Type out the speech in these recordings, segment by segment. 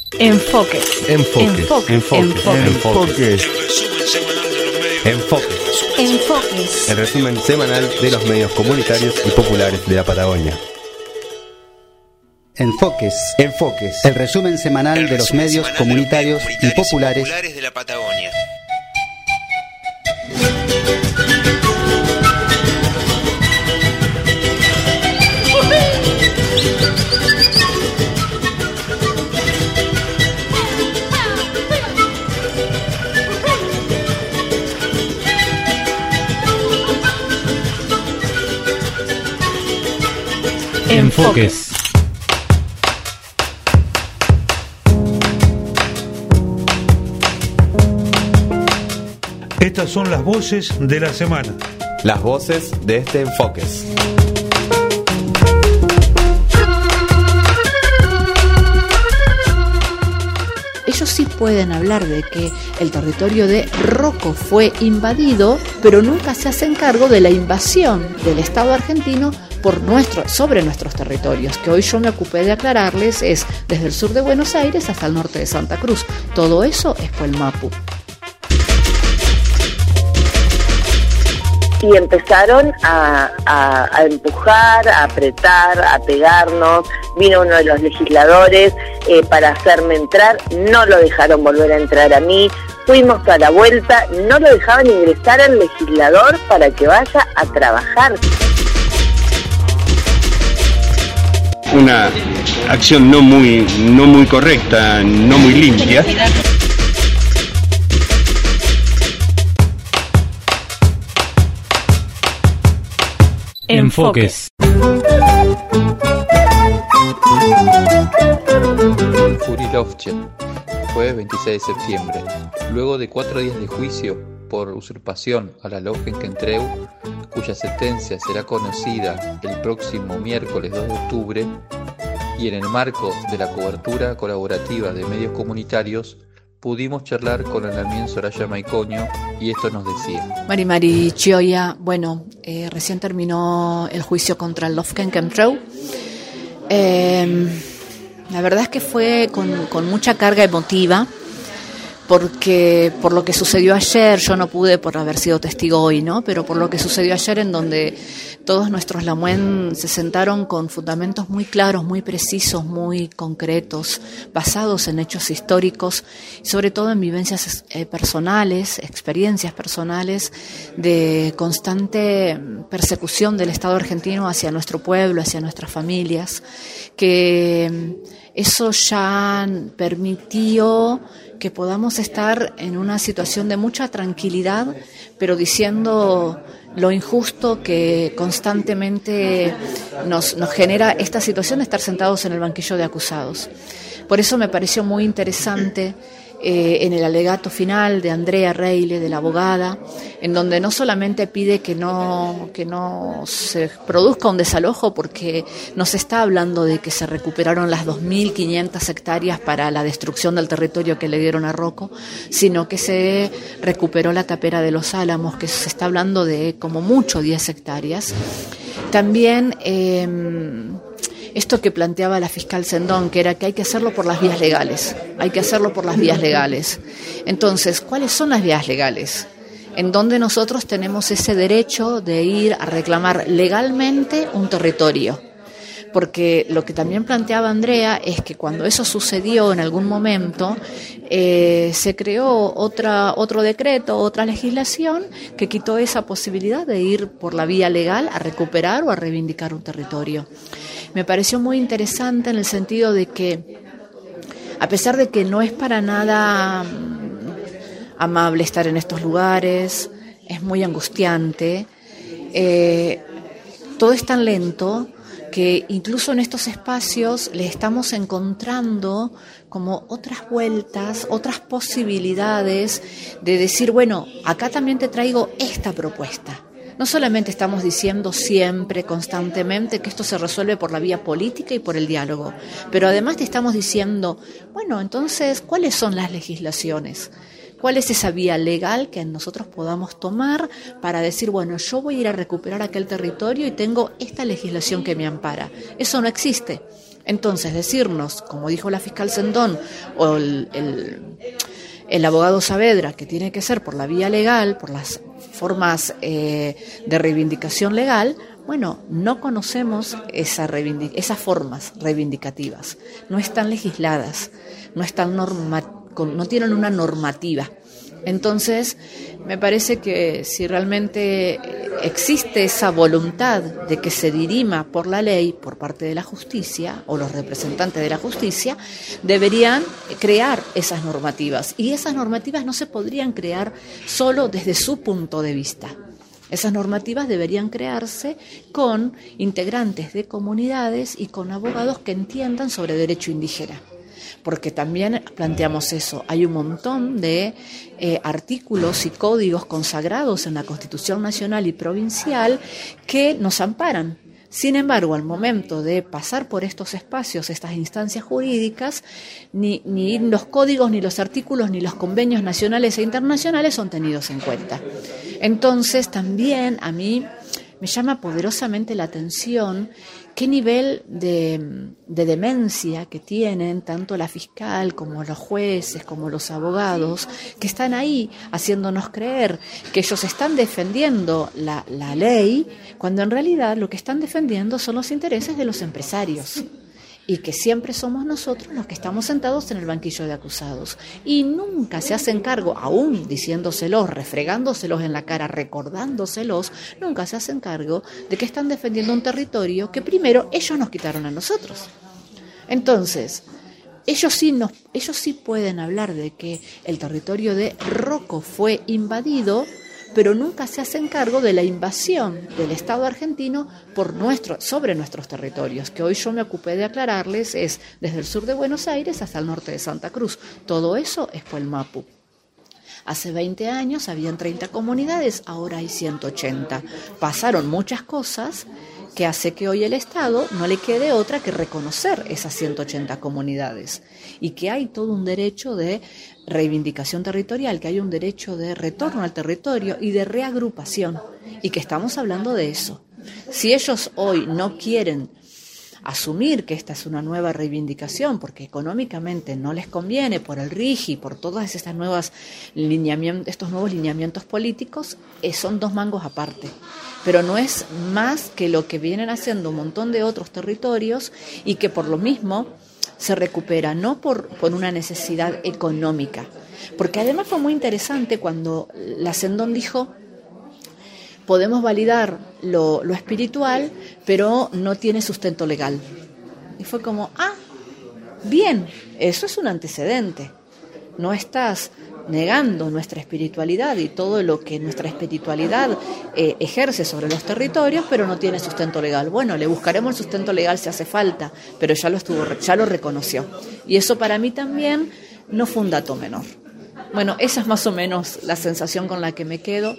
Enfoques. Enfoques. Enfoques. El resumen semanal de los medios comunitarios y populares de la Patagonia. Enfoques. El resumen semanal de los medios comunitarios y populares de la Patagonia. Enfoques. Estas son las voces de la semana. Las voces de este Enfoques. Ellos sí pueden hablar de que el territorio de Rocco fue invadido, pero nunca se hacen cargo de la invasión del Estado argentino sobre nuestros territorios, que hoy yo me ocupé de aclararles, es desde el sur de Buenos Aires hasta el norte de Santa Cruz. Todo eso es Puelmapu. Y empezaron a empujar, a apretar, a pegarnos. Vino uno de los legisladores para hacerme entrar, no lo dejaron volver a entrar a mí. Fuimos a la vuelta, no lo dejaban ingresar al legislador para que vaya a trabajar. Una acción no muy correcta, no muy limpia. Enfoques. Furilovche, jueves 26 de septiembre. Luego de 4 días de juicio por usurpación a la Lofgenkentreu, cuya sentencia será conocida el próximo miércoles 2 de octubre, y en el marco de la cobertura colaborativa de medios comunitarios, pudimos charlar con Alamien Soraya Maicoño y esto nos decía. Mari Chioia, recién terminó el juicio contra el Lofgenkentreu. La verdad es que fue con mucha carga emotiva, porque por lo que sucedió ayer, yo no pude por haber sido testigo hoy, ¿no? Pero por lo que sucedió ayer, en donde todos nuestros Lamuen se sentaron con fundamentos muy claros, muy precisos, muy concretos, basados en hechos históricos, y sobre todo en vivencias personales, experiencias personales de constante persecución del Estado argentino hacia nuestro pueblo, hacia nuestras familias, que eso ya permitió que podamos estar en una situación de mucha tranquilidad, pero diciendo lo injusto que constantemente nos genera esta situación de estar sentados en el banquillo de acusados. Por eso me pareció muy interesante en el alegato final de Andrea Reile, de la abogada, en donde no solamente pide que no se produzca un desalojo, porque no se está hablando de que se recuperaron las 2.500 hectáreas para la destrucción del territorio que le dieron a Rocco, sino que se recuperó la tapera de los Álamos, que se está hablando de como mucho 10 hectáreas. También esto que planteaba la fiscal Sendón, que era que hay que hacerlo por las vías legales, Entonces, ¿cuáles son las vías legales? En donde nosotros tenemos ese derecho de ir a reclamar legalmente un territorio. Porque lo que también planteaba Andrea es que cuando eso sucedió en algún momento, se creó otro decreto, otra legislación que quitó esa posibilidad de ir por la vía legal a recuperar o a reivindicar un territorio. Me pareció muy interesante en el sentido de que, a pesar de que no es para nada amable estar en estos lugares, es muy angustiante, todo es tan lento que incluso en estos espacios le estamos encontrando como otras vueltas, otras posibilidades de decir, bueno, acá también te traigo esta propuesta. No solamente estamos diciendo siempre, constantemente, que esto se resuelve por la vía política y por el diálogo, pero además te estamos diciendo, bueno, entonces, ¿cuáles son las legislaciones? ¿Cuál es esa vía legal que nosotros podamos tomar para decir, bueno, yo voy a ir a recuperar aquel territorio y tengo esta legislación que me ampara? Eso no existe. Entonces, decirnos, como dijo la fiscal Sendón o el abogado Saavedra, que tiene que ser por la vía legal, por las formas de reivindicación legal, bueno, no conocemos esas formas reivindicativas, no están legisladas, no tienen una normativa. Entonces, me parece que si realmente existe esa voluntad de que se dirima por la ley por parte de la justicia o los representantes de la justicia, deberían crear esas normativas. Y esas normativas no se podrían crear solo desde su punto de vista. Esas normativas deberían crearse con integrantes de comunidades y con abogados que entiendan sobre derecho indígena. Porque también planteamos eso, hay un montón de artículos y códigos consagrados en la Constitución Nacional y Provincial que nos amparan. Sin embargo, al momento de pasar por estos espacios, estas instancias jurídicas, ni los códigos, ni los artículos, ni los convenios nacionales e internacionales son tenidos en cuenta. Entonces, también a mí me llama poderosamente la atención qué nivel de demencia que tienen tanto la fiscal como los jueces, como los abogados, que están ahí haciéndonos creer que ellos están defendiendo la ley, cuando en realidad lo que están defendiendo son los intereses de los empresarios. Y que siempre somos nosotros los que estamos sentados en el banquillo de acusados. Y nunca se hacen cargo, aún diciéndoselos, refregándoselos en la cara, recordándoselos, nunca se hacen cargo de que están defendiendo un territorio que primero ellos nos quitaron a nosotros. Entonces, ellos sí pueden hablar de que el territorio de Rocco fue invadido, pero nunca se hacen cargo de la invasión del Estado argentino sobre nuestros territorios, que hoy yo me ocupé de aclararles, es desde el sur de Buenos Aires hasta el norte de Santa Cruz. Todo eso es Puelmapu. Hace 20 años habían 30 comunidades, ahora hay 180. Pasaron muchas cosas que hace que hoy el Estado no le quede otra que reconocer esas 180 comunidades y que hay todo un derecho de reivindicación territorial, que hay un derecho de retorno al territorio y de reagrupación, y que estamos hablando de eso. Si ellos hoy no quieren asumir que esta es una nueva reivindicación porque económicamente no les conviene por el RIGI, por todas estas estos nuevos lineamientos políticos, son dos mangos aparte. Pero no es más que lo que vienen haciendo un montón de otros territorios y que por lo mismo se recupera, no por una necesidad económica. Porque además fue muy interesante cuando la Sendón dijo: podemos validar lo espiritual, pero no tiene sustento legal. Y fue como, bien, eso es un antecedente. No estás negando nuestra espiritualidad y todo lo que nuestra espiritualidad ejerce sobre los territorios, pero no tiene sustento legal. Bueno, le buscaremos el sustento legal si hace falta, pero ya lo reconoció. Y eso para mí también no fue un dato menor. Bueno, esa es más o menos la sensación con la que me quedo.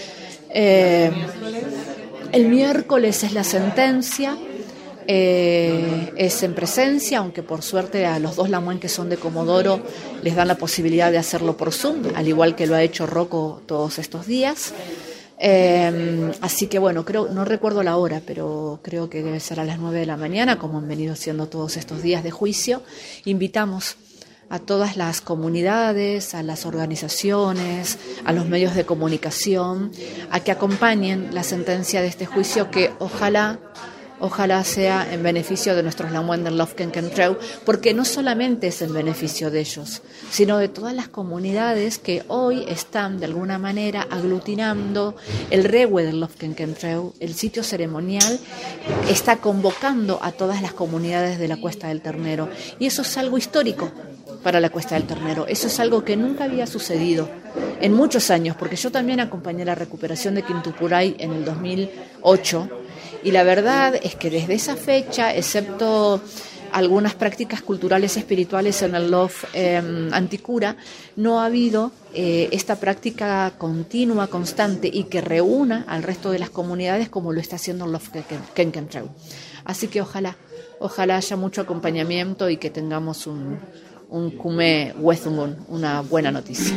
El miércoles es la sentencia, es en presencia, aunque por suerte a los dos Lamuen que son de Comodoro les dan la posibilidad de hacerlo por Zoom, al igual que lo ha hecho Rocco todos estos días. Así que bueno, no recuerdo la hora, pero creo que debe ser a las 9 de la mañana, como han venido siendo todos estos días de juicio. Invitamos a todas las comunidades, a las organizaciones, a los medios de comunicación, a que acompañen la sentencia de este juicio, que ojalá sea en beneficio de nuestros Lamuen del Lofken-Kentreu, porque no solamente es en beneficio de ellos, sino de todas las comunidades que hoy están de alguna manera aglutinando el Rewe del Lofken-Kentreu, el sitio ceremonial, está convocando a todas las comunidades de la Cuesta del Ternero, y eso es algo histórico para la Cuesta del Ternero. Eso es algo que nunca había sucedido en muchos años, porque yo también acompañé la recuperación de Quintupuray en el 2008, y la verdad es que desde esa fecha, excepto algunas prácticas culturales espirituales en el Lof Anticura, no ha habido esta práctica continua, constante y que reúna al resto de las comunidades como lo está haciendo el Lof Kenkentreu. Así que ojalá haya mucho acompañamiento y que tengamos un Kume Wezungun, una buena noticia.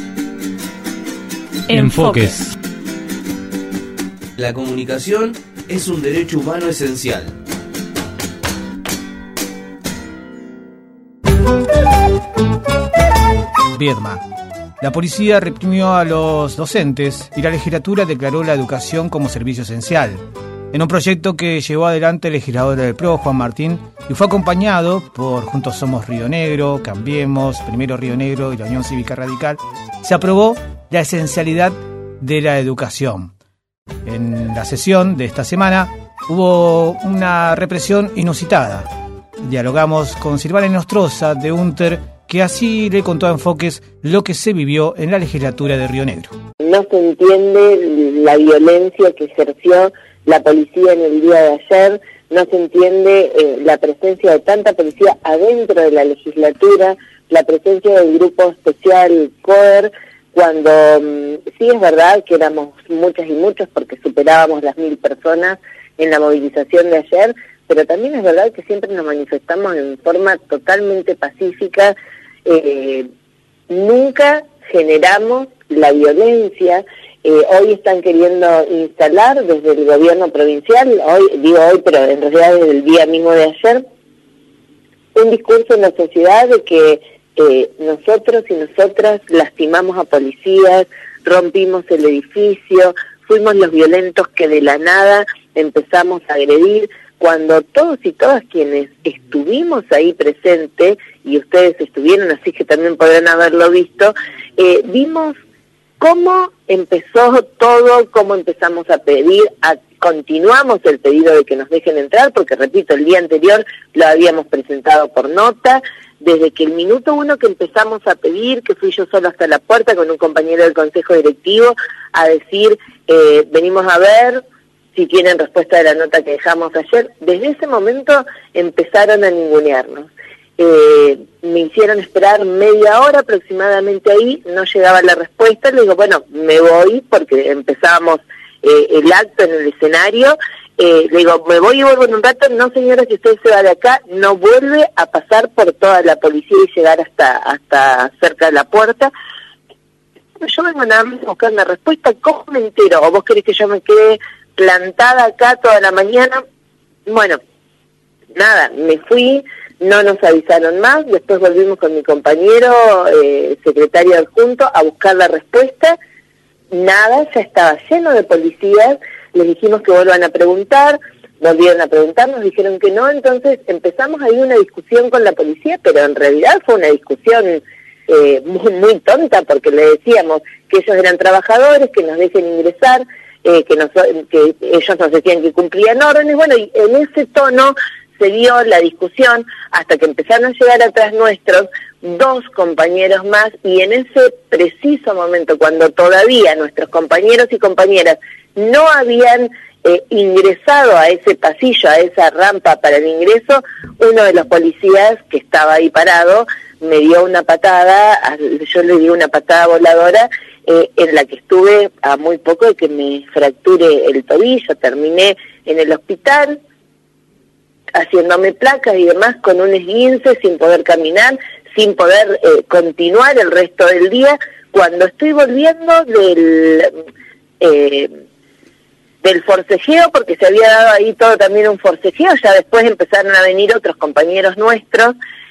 Enfoques. La comunicación es un derecho humano esencial. Viedma. La policía reprimió a los docentes y la legislatura declaró la educación como servicio esencial, en un proyecto que llevó adelante el legislador del PRO, Juan Martín, y fue acompañado por Juntos Somos Río Negro, Cambiemos, Primero Río Negro y la Unión Cívica Radical. Se aprobó la esencialidad de la educación. En la sesión de esta semana hubo una represión inusitada. Dialogamos con Silvana Nostroza de UNTER, que así le contó a Enfoques lo que se vivió en la legislatura de Río Negro. No se entiende la violencia que ejerció la policía en el día de ayer, no se entiende la presencia de tanta policía adentro de la legislatura, la presencia del grupo especial COER, cuando sí es verdad que éramos muchas y muchos porque superábamos las 1.000 personas en la movilización de ayer, pero también es verdad que siempre nos manifestamos en forma totalmente pacífica, nunca generamos la violencia. Hoy están queriendo instalar desde el gobierno provincial, hoy, pero en realidad desde el día mismo de ayer, un discurso en la sociedad de que nosotros y nosotras lastimamos a policías, rompimos el edificio, fuimos los violentos que de la nada empezamos a agredir, cuando todos y todas quienes estuvimos ahí presentes, y ustedes estuvieron, así que también podrán haberlo visto, vimos cómo empezó todo, cómo empezamos a pedir, continuamos el pedido de que nos dejen entrar, porque repito, el día anterior lo habíamos presentado por nota, desde que el minuto 1 que empezamos a pedir, que fui yo solo hasta la puerta con un compañero del consejo directivo, a decir, venimos a ver si tienen respuesta de la nota que dejamos ayer, desde ese momento empezaron a ningunearnos. Me hicieron esperar media hora aproximadamente ahí, no llegaba la respuesta, le digo, bueno, me voy porque empezábamos el acto en el escenario, le digo, me voy y vuelvo en un rato, no señora, si usted se va de acá, no vuelve a pasar por toda la policía y llegar hasta cerca de la puerta. Yo vengo nada más a buscar una respuesta, ¿cómo me entero? ¿O vos querés que yo me quede plantada acá toda la mañana? Bueno, nada, me fui, no nos avisaron más, después volvimos con mi compañero, secretario adjunto, a buscar la respuesta, nada, ya estaba lleno de policías, les dijimos que vuelvan a preguntar, volvieron a preguntar, nos dijeron que no, entonces empezamos ahí una discusión con la policía, pero en realidad fue una discusión muy tonta, porque le decíamos que ellos eran trabajadores, que nos dejen ingresar, que ellos nos decían que cumplían órdenes, bueno, y en ese tono se dio la discusión hasta que empezaron a llegar atrás nuestros 2 compañeros más, y en ese preciso momento, cuando todavía nuestros compañeros y compañeras no habían ingresado a ese pasillo, a esa rampa para el ingreso, uno de los policías que estaba ahí parado me dio una patada, yo le di una patada voladora, en la que estuve a muy poco de que me fracture el tobillo, terminé en el hospital haciéndome placas y demás con un esguince, sin poder caminar, sin poder continuar el resto del día. Cuando estoy volviendo del forcejeo, porque se había dado ahí todo también un forcejeo, ya después empezaron a venir otros compañeros nuestros,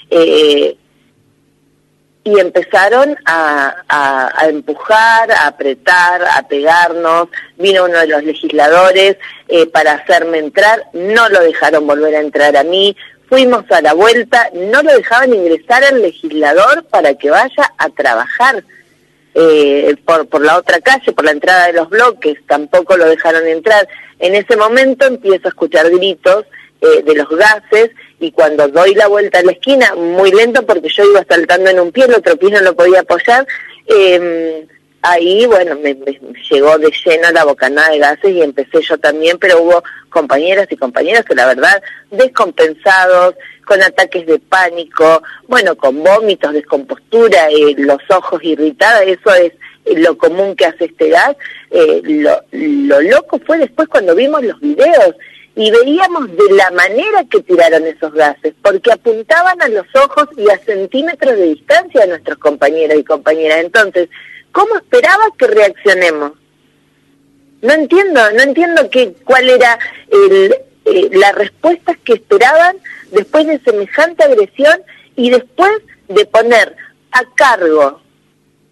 y empezaron a empujar, a apretar, a pegarnos. Vino uno de los legisladores para hacerme entrar, no lo dejaron volver a entrar a mí, fuimos a la vuelta, no lo dejaban ingresar al legislador para que vaya a trabajar por la otra calle, por la entrada de los bloques, tampoco lo dejaron entrar. En ese momento empiezo a escuchar gritos de los gases, y cuando doy la vuelta a la esquina, muy lento porque yo iba saltando en un pie, el otro pie no lo podía apoyar, ahí, bueno, me llegó de lleno la bocanada de gases y empecé yo también, pero hubo compañeras y compañeros que la verdad, descompensados, con ataques de pánico, bueno, con vómitos, descompostura, los ojos irritados, eso es lo común que hace este gas. Lo loco fue después cuando vimos los videos y veíamos de la manera que tiraron esos gases, porque apuntaban a los ojos y a centímetros de distancia a nuestros compañeros y compañeras. Entonces, ¿cómo esperaba que reaccionemos? No entiendo cuál era la respuesta que esperaban después de semejante agresión y después de poner a cargo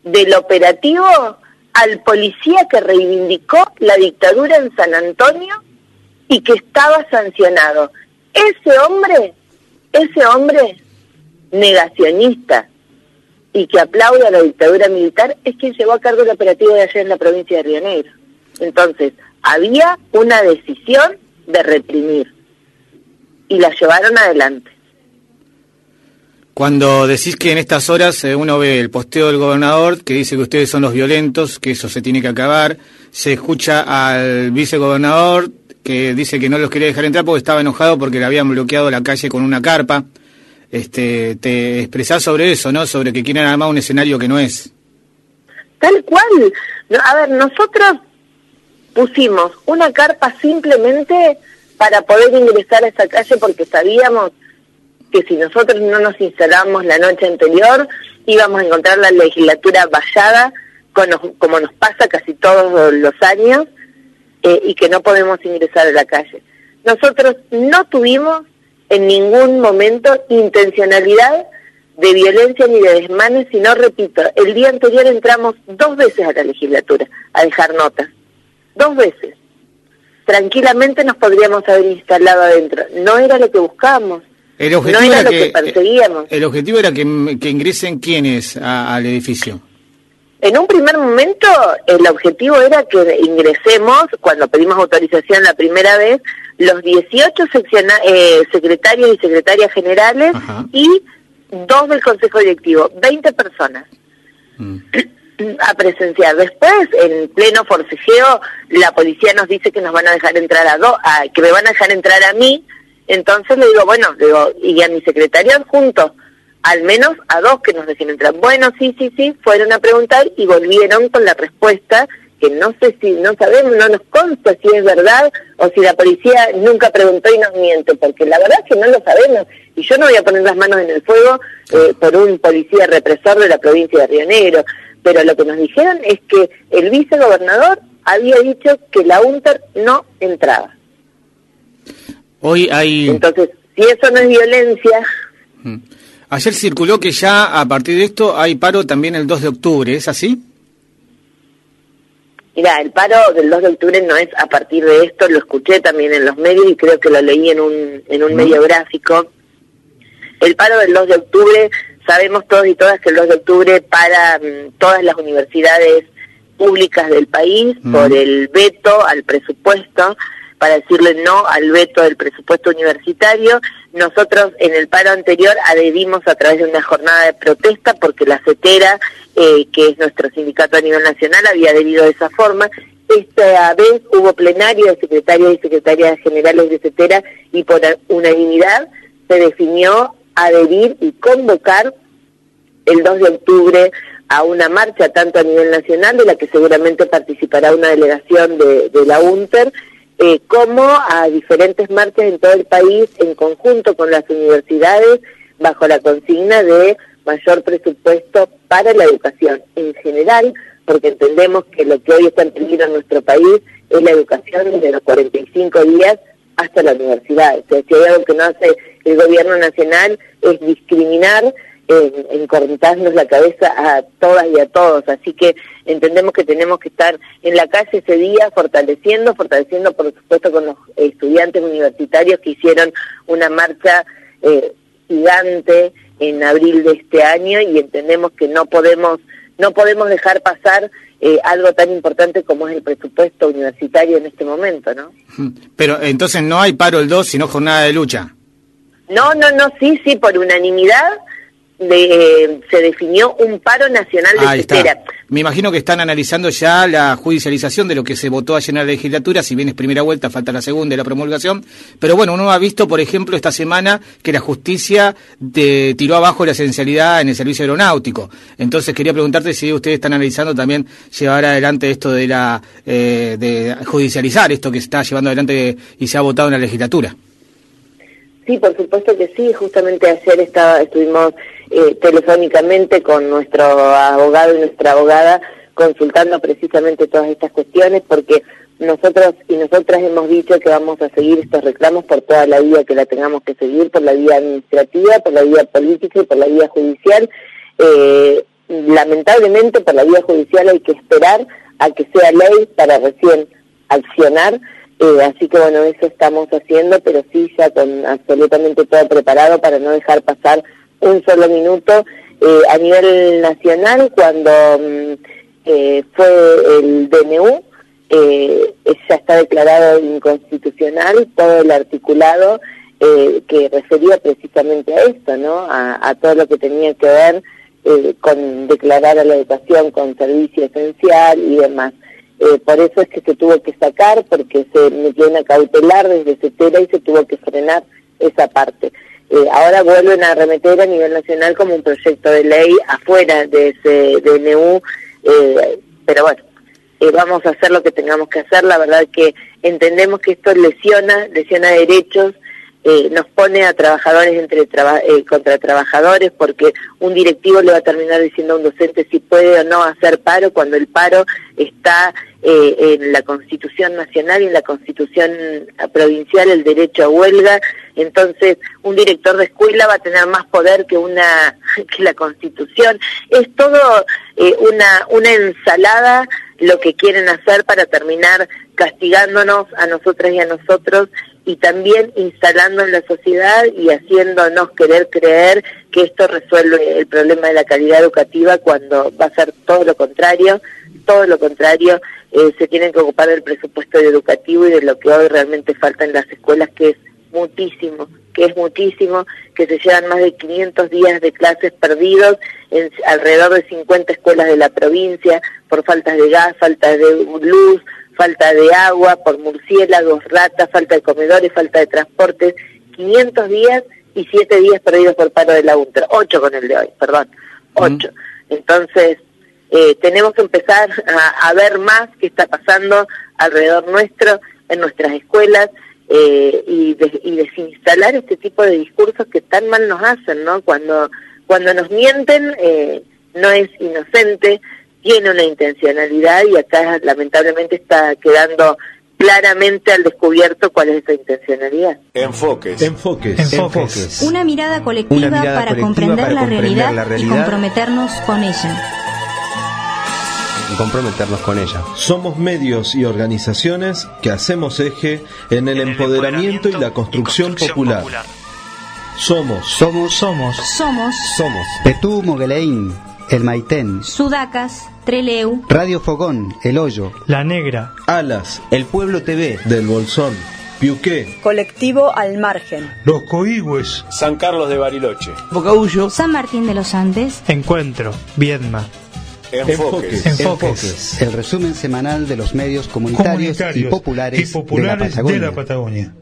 del operativo al policía que reivindicó la dictadura en San Antonio y que estaba sancionado. Ese hombre negacionista y que aplaude a la dictadura militar es quien llevó a cargo el operativo de ayer en la provincia de Río Negro. Entonces, había una decisión de reprimir y la llevaron adelante. Cuando decís que en estas horas uno ve el posteo del gobernador que dice que ustedes son los violentos, que eso se tiene que acabar, se escucha al vicegobernador que dice que no los quería dejar entrar porque estaba enojado porque le habían bloqueado la calle con una carpa. Te expresás sobre eso, ¿no? Sobre que quieren armar un escenario que no es. Tal cual. No, a ver, nosotros pusimos una carpa simplemente para poder ingresar a esa calle porque sabíamos que si nosotros no nos instalamos la noche anterior íbamos a encontrar la legislatura vallada como nos pasa casi todos los años y que no podemos ingresar a la calle. Nosotros no tuvimos en ningún momento intencionalidad de violencia ni de desmanes, sino, repito, el día anterior entramos 2 veces a la legislatura a dejar notas, 2 veces. Tranquilamente nos podríamos haber instalado adentro, no era lo que buscábamos, no era lo que perseguíamos. El objetivo era que ingresen ¿quiénes al edificio? En un primer momento el objetivo era que ingresemos, cuando pedimos autorización la primera vez, los 18 secretarios y secretarias generales. Ajá. Y 2 del Consejo Directivo, 20 personas a presenciar. Después, en pleno forcejeo, la policía nos dice que nos van a dejar entrar que me van a dejar entrar a mí. Entonces le digo, y a mi secretario adjunto, al menos a 2 que nos dejen entrar. Bueno, sí, fueron a preguntar y volvieron con la respuesta que no sabemos, no nos consta si es verdad o si la policía nunca preguntó y nos miente, porque la verdad es que no lo sabemos. Y yo no voy a poner las manos en el fuego por un policía represor de la provincia de Río Negro, pero lo que nos dijeron es que el vicegobernador había dicho que la UNTER no entraba. Hoy hay... Entonces, si eso no es violencia... Ayer circuló que ya a partir de esto hay paro también el 2 de octubre, ¿es así? Mira, el paro del 2 de octubre no es a partir de esto, lo escuché también en los medios y creo que lo leí en un medio gráfico. El paro del 2 de octubre, sabemos todos y todas que el 2 de octubre para todas las universidades públicas del país por el veto al presupuesto, para decirle no al veto del presupuesto universitario. Nosotros en el paro anterior adherimos a través de una jornada de protesta porque la CETERA, que es nuestro sindicato a nivel nacional, había adherido de esa forma. Esta vez hubo plenario de secretarios y secretarias generales de CETERA y por unanimidad se definió adherir y convocar el 2 de octubre a una marcha tanto a nivel nacional, de la que seguramente participará una delegación de la UNTER, como a diferentes marchas en todo el país en conjunto con las universidades bajo la consigna de mayor presupuesto para la educación en general, porque entendemos que lo que hoy está en peligro en nuestro país es la educación desde los 45 días hasta la universidad. O sea, si hay algo que no hace el gobierno nacional es discriminar, encortarnos la cabeza a todas y a todos, así que entendemos que tenemos que estar en la calle ese día fortaleciendo por supuesto con los estudiantes universitarios que hicieron una marcha gigante en abril de este año y entendemos que no podemos dejar pasar algo tan importante como es el presupuesto universitario en este momento, ¿no? Pero entonces no hay paro el 2, sino jornada de lucha. No, sí, por unanimidad se definió un paro nacional de CETERA. Me imagino que están analizando ya la judicialización de lo que se votó ayer en la legislatura, si bien es primera vuelta, falta la segunda y la promulgación, pero bueno, uno ha visto, por ejemplo, esta semana que la justicia tiró abajo la esencialidad en el servicio aeronáutico. Entonces quería preguntarte si ustedes están analizando también llevar adelante esto de judicializar esto que se está llevando adelante y se ha votado en la legislatura. Sí, por supuesto que sí. Justamente ayer estuvimos telefónicamente con nuestro abogado y nuestra abogada consultando precisamente todas estas cuestiones, porque nosotros y nosotras hemos dicho que vamos a seguir estos reclamos por toda la vía que la tengamos que seguir, por la vía administrativa, por la vía política y por la vía judicial. lamentablemente por la vía judicial hay que esperar a que sea ley para recién accionar, así que bueno, eso estamos haciendo, pero sí ya con absolutamente todo preparado para no dejar pasar un solo minuto. A nivel nacional, cuando fue el DNU, ya está declarado inconstitucional todo el articulado que refería precisamente a esto, ¿no? A todo lo que tenía que ver con declarar a la educación con servicio esencial y demás. Por eso es que se tuvo que sacar, porque se metió una cautelar desde CETERA y se tuvo que frenar esa parte. Ahora vuelven a remeter a nivel nacional como un proyecto de ley afuera de ese DNU, pero bueno, vamos a hacer lo que tengamos que hacer. La verdad que entendemos que esto lesiona derechos, nos pone a trabajadores contra trabajadores, porque un directivo le va a terminar diciendo a un docente si puede o no hacer paro, cuando el paro está en la Constitución Nacional y en la Constitución Provincial, el derecho a huelga. Entonces un director de escuela va a tener más poder que la Constitución. Es todo una ensalada lo que quieren hacer para terminar castigándonos a nosotras y a nosotros, y también instalando en la sociedad y haciéndonos querer creer que esto resuelve el problema de la calidad educativa, cuando va a ser todo lo contrario. Se tienen que ocupar del presupuesto educativo y de lo que hoy realmente falta en las escuelas, que es muchísimo, que se llevan más de 500 días de clases perdidos en alrededor de 50 escuelas de la provincia, por faltas de gas, falta de luz, falta de agua, por murciélagos, ratas, falta de comedores, falta de transportes. 500 días y 7 días perdidos por paro de la UNTRA, 8 con el de hoy, 8. Entonces, tenemos que empezar a ver más qué está pasando alrededor nuestro, en nuestras escuelas, y desinstalar este tipo de discursos que tan mal nos hacen, ¿no? Cuando nos mienten, no es inocente, tiene una intencionalidad, y acá lamentablemente está quedando claramente al descubierto cuál es esa intencionalidad. Enfoques. Una mirada colectiva para comprender la realidad y comprometernos con ella. Somos medios y organizaciones que hacemos eje en el empoderamiento y la construcción popular. Somos Petú Mogueleín, El Maitén, Sudacas, Treleu, Radio Fogón, El Hoyo, La Negra, Alas, El Pueblo TV, Del Bolsón, Piuqué, Colectivo Al Margen, Los Coigües, San Carlos de Bariloche, Bocaullo, San Martín de los Andes, Encuentro, Viedma. Enfoques. El resumen semanal de los medios comunitarios y populares de la Patagonia.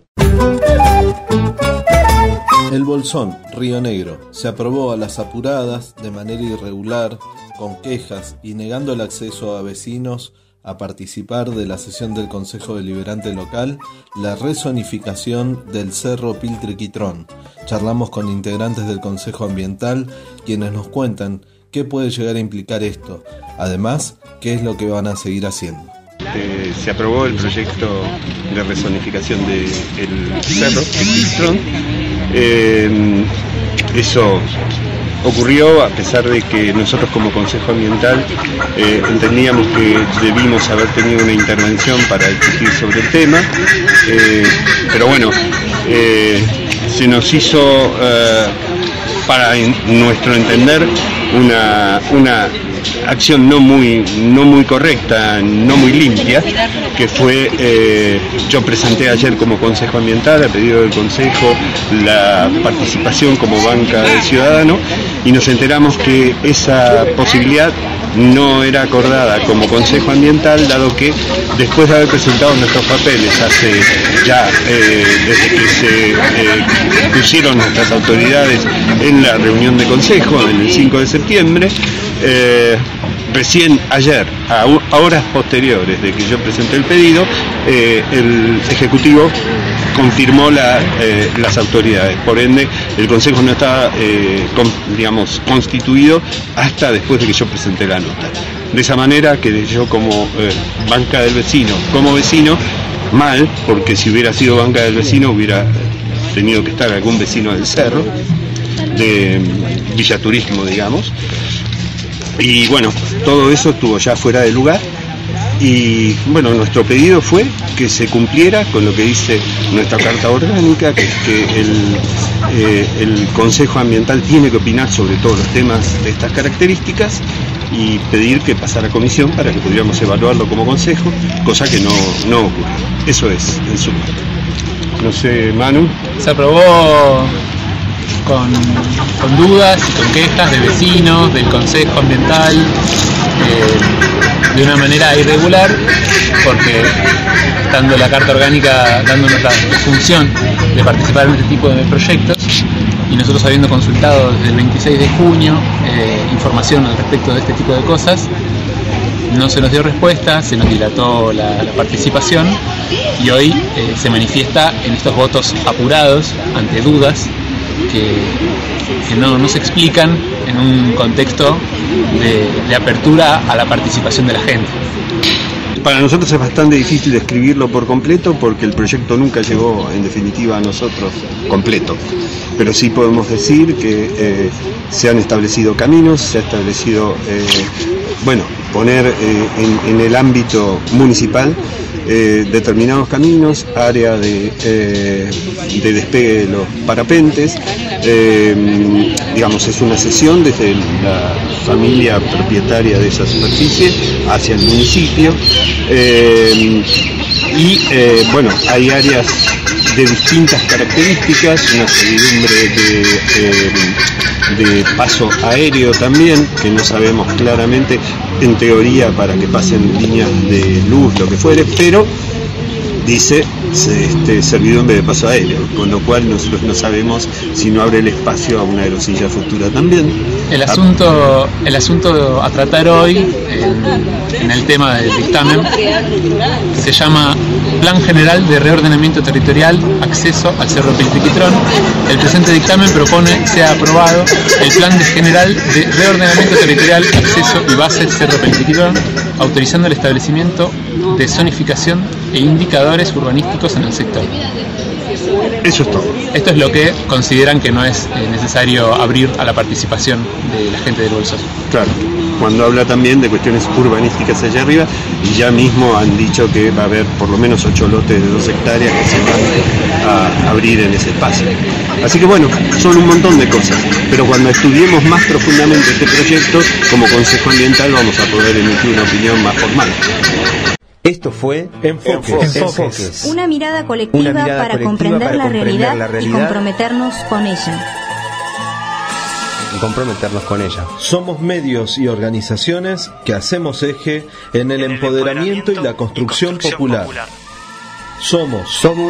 El Bolsón, Río Negro, se aprobó a las apuradas, de manera irregular, con quejas y negando el acceso a vecinos a participar de la sesión del Consejo Deliberante Local, la rezonificación del Cerro Piltriquitrón. Charlamos con integrantes del Consejo Ambiental, quienes nos cuentan qué puede llegar a implicar esto, además, qué es lo que van a seguir haciendo. Se aprobó el proyecto de rezonificación del Cerro Piltriquitrón. Eso ocurrió a pesar de que nosotros como Consejo Ambiental entendíamos que debimos haber tenido una intervención para discutir sobre el tema, pero bueno, se nos hizo, para nuestro entender, una acción no muy correcta, no muy limpia, que fue, yo presenté ayer como Consejo Ambiental, a pedido del Consejo, la participación como banca del ciudadano, y nos enteramos que esa posibilidad no era acordada como Consejo Ambiental, dado que después de haber presentado nuestros papeles hace ya, desde que se pusieron nuestras autoridades en la reunión de Consejo, en el 5 de septiembre, recién ayer, a horas posteriores de que yo presenté el pedido, el Ejecutivo confirmó las autoridades. Por ende, el Consejo no estaba, constituido hasta después de que yo presenté la nota. De esa manera que yo como banca del vecino, mal, porque si hubiera sido banca del vecino hubiera tenido que estar algún vecino del cerro, de Villa Turismo, digamos. Y bueno, todo eso estuvo ya fuera de lugar. Y bueno, nuestro pedido fue que se cumpliera con lo que dice nuestra Carta Orgánica, que el Consejo Ambiental tiene que opinar sobre todos los temas de estas características, y pedir que pasara a comisión para que pudiéramos evaluarlo como consejo, cosa que no ocurrió. Eso es, en suma. No sé, Manu. Se aprobó con dudas y con quejas de vecinos, del Consejo Ambiental, de una manera irregular, porque estando la Carta Orgánica dándonos la función de participar en este tipo de proyectos, y nosotros habiendo consultado desde el 26 de junio información al respecto de este tipo de cosas, no se nos dio respuesta, se nos dilató la participación, y hoy se manifiesta en estos votos apurados ante dudas que no se explican en un contexto de apertura a la participación de la gente. Para nosotros es bastante difícil describirlo por completo, porque el proyecto nunca llegó en definitiva a nosotros completo, pero sí podemos decir que se han establecido caminos, se ha establecido poner en el ámbito municipal determinados caminos, área de despegue de los parapentes, es una cesión desde la familia propietaria de esa superficie hacia el municipio, hay áreas de distintas características, una servidumbre de paso aéreo también, que no sabemos claramente, en teoría para que pasen líneas de luz, lo que fuere, pero dice servidumbre de paso aéreo, con lo cual nosotros no sabemos si no abre el espacio a una aerosilla futura también. El asunto a tratar hoy en el tema del dictamen se llama Plan General de Reordenamiento Territorial, Acceso al Cerro Piltiquitrón. El presente dictamen propone sea aprobado el Plan General de Reordenamiento Territorial, Acceso y Base Cerro Piltiquitrón, autorizando el establecimiento de zonificación e indicadores urbanísticos en el sector. Eso es todo. Esto es lo que consideran que no es necesario abrir a la participación de la gente del Bolsón. Claro, cuando habla también de cuestiones urbanísticas allá arriba, y ya mismo han dicho que va a haber por lo menos 8 lotes de 2 hectáreas que se van a abrir en ese espacio. Así que bueno, son un montón de cosas, pero cuando estudiemos más profundamente este proyecto, como Consejo Ambiental vamos a poder emitir una opinión más formal. Esto fue Enfoques. Una mirada colectiva para comprender la realidad y comprometernos con ella. Somos medios y organizaciones que hacemos eje en el empoderamiento y la construcción popular. Somos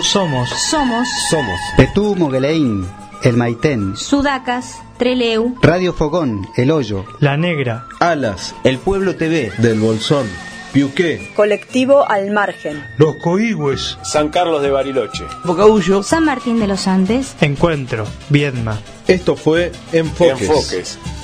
Petú Mogueleín, El Maitén, Sudacas, Treleu, Radio Fogón, El Hoyo, La Negra, Alas, El Pueblo TV, Del Bolsón, Piuqué, Colectivo Al Margen, Los Coigües, San Carlos de Bariloche, Bocaullo, San Martín de los Andes, Encuentro, Viedma. Esto fue Enfoques.